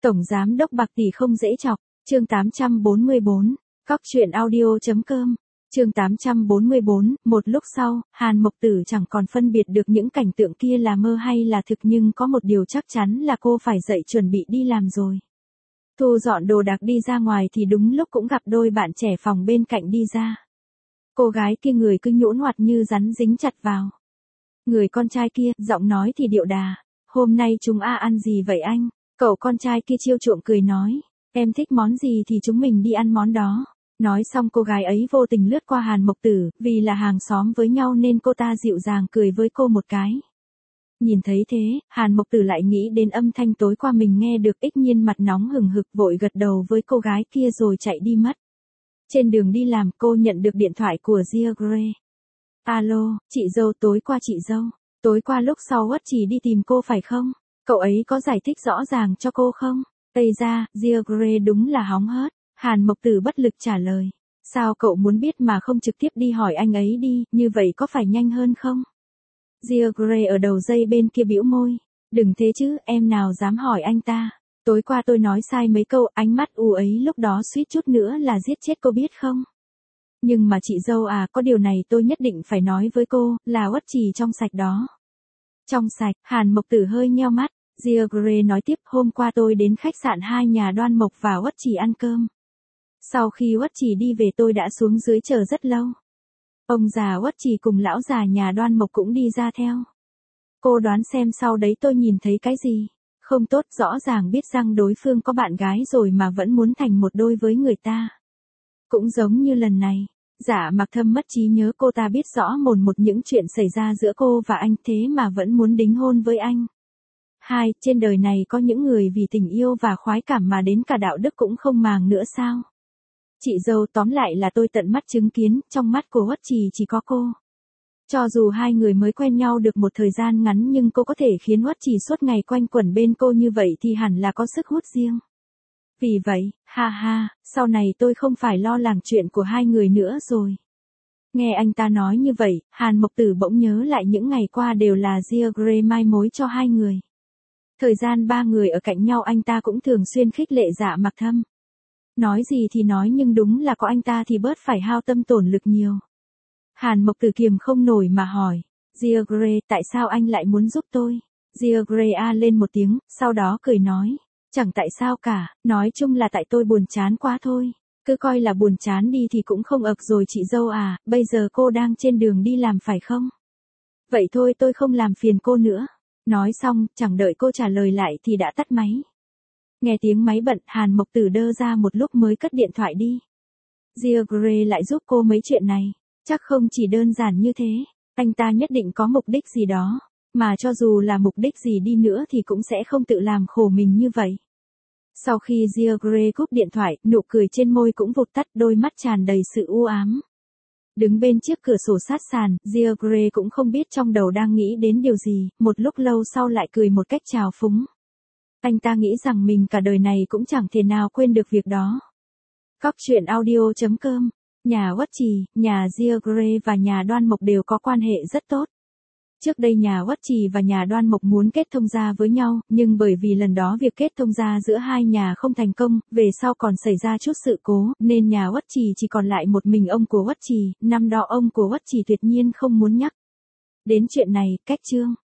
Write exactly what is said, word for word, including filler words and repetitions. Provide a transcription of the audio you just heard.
Tổng giám đốc bạc tỷ không dễ chọc, chương tám trăm bốn mươi bốn, cóc truyện audio chấm com, chương tám trăm bốn mươi bốn, một lúc sau, Hàn Mộc Tử chẳng còn phân biệt được những cảnh tượng kia là mơ hay là thực nhưng có một điều chắc chắn là cô phải dậy chuẩn bị đi làm rồi. Thu dọn đồ đạc đi ra ngoài thì đúng lúc cũng gặp đôi bạn trẻ phòng bên cạnh đi ra. Cô gái kia người cứ nhũn ngoặt như rắn dính chặt vào. Người con trai kia, giọng nói thì điệu đà, hôm nay chúng a ăn gì vậy anh? Cậu con trai kia chiêu chuộng cười nói, em thích món gì thì chúng mình đi ăn món đó. Nói xong cô gái ấy vô tình lướt qua Hàn Mộc Tử, vì là hàng xóm với nhau nên cô ta dịu dàng cười với cô một cái. Nhìn thấy thế, Hàn Mộc Tử lại nghĩ đến âm thanh tối qua mình nghe được, ích nhiên mặt nóng hừng hực vội gật đầu với cô gái kia rồi chạy đi mất. Trên đường đi làm cô nhận được điện thoại của Gia Gray. Alo, chị dâu, tối qua chị dâu, tối qua lúc sau Uất Trì đi tìm cô phải không? Cậu ấy có giải thích rõ ràng cho cô không? Tây ra, Gia Gray đúng là hóng hớt. Hàn Mộc Tử bất lực trả lời. Sao cậu muốn biết mà không trực tiếp đi hỏi anh ấy đi, như vậy có phải nhanh hơn không? Gia Gray ở đầu dây bên kia bĩu môi. Đừng thế chứ, em nào dám hỏi anh ta. Tối qua tôi nói sai mấy câu, ánh mắt u ấy lúc đó suýt chút nữa là giết chết cô biết không? Nhưng mà chị dâu à, có điều này tôi nhất định phải nói với cô, là Uất Trì trong sạch đó. Trong sạch, Hàn Mộc Tử hơi nheo mắt. Gia Gray nói tiếp, hôm qua tôi đến khách sạn hai nhà Đoan Mộc và Uất Trì ăn cơm. Sau khi Uất Trì đi về tôi đã xuống dưới chờ rất lâu. Ông già Uất Trì cùng lão già nhà Đoan Mộc cũng đi ra theo. Cô đoán xem sau đấy tôi nhìn thấy cái gì? Không tốt, rõ ràng biết rằng đối phương có bạn gái rồi mà vẫn muốn thành một đôi với người ta. Cũng giống như lần này, Dạ Mặc Thâm mất trí nhớ, cô ta biết rõ mồn một những chuyện xảy ra giữa cô và anh thế mà vẫn muốn đính hôn với anh. Hai, trên đời này có những người vì tình yêu và khoái cảm mà đến cả đạo đức cũng không màng nữa sao? Chị dâu, tóm lại là tôi tận mắt chứng kiến, trong mắt của Uất Trì chỉ có cô. Cho dù hai người mới quen nhau được một thời gian ngắn nhưng cô có thể khiến Uất Trì suốt ngày quanh quẩn bên cô như vậy thì hẳn là có sức hút riêng. Vì vậy, ha ha, sau này tôi không phải lo lắng chuyện của hai người nữa rồi. Nghe anh ta nói như vậy, Hàn Mộc Tử bỗng nhớ lại những ngày qua đều là Gia Gray mai mối cho hai người. Thời gian ba người ở cạnh nhau anh ta cũng thường xuyên khích lệ Dạ Mặc Thâm. Nói gì thì nói nhưng đúng là có anh ta thì bớt phải hao tâm tổn lực nhiều. Hàn Mộc Tử kiềm không nổi mà hỏi, Gia Gray, tại sao anh lại muốn giúp tôi? Gia Gray a lên một tiếng, sau đó cười nói, chẳng tại sao cả, nói chung là tại tôi buồn chán quá thôi. Cứ coi là buồn chán đi thì cũng không ực rồi chị dâu à, bây giờ cô đang trên đường đi làm phải không? Vậy thôi tôi không làm phiền cô nữa. Nói xong, chẳng đợi cô trả lời lại thì đã tắt máy. Nghe tiếng máy bận, Hàn Mộc Tử đơ ra một lúc mới cất điện thoại đi. Gia Gray lại giúp cô mấy chuyện này, chắc không chỉ đơn giản như thế, anh ta nhất định có mục đích gì đó, mà cho dù là mục đích gì đi nữa thì cũng sẽ không tự làm khổ mình như vậy. Sau khi Gia Gray cúp điện thoại, nụ cười trên môi cũng vụt tắt, đôi mắt tràn đầy sự u ám. Đứng bên chiếc cửa sổ sát sàn, Gia Gray cũng không biết trong đầu đang nghĩ đến điều gì, một lúc lâu sau lại cười một cách trào phúng. Anh ta nghĩ rằng mình cả đời này cũng chẳng thể nào quên được việc đó. Cóc truyện audio chấm com, nhà Uất Trì, nhà Gia Gray và nhà Đoan Mộc đều có quan hệ rất tốt. Trước đây nhà Uất Trì và nhà Đoan Mộc muốn kết thông gia với nhau, nhưng bởi vì lần đó việc kết thông gia giữa hai nhà không thành công, về sau còn xảy ra chút sự cố, nên nhà Uất Trì chỉ còn lại một mình ông của Uất Trì, năm đó ông của Uất Trì tuyệt nhiên không muốn nhắc đến chuyện này, cách chương.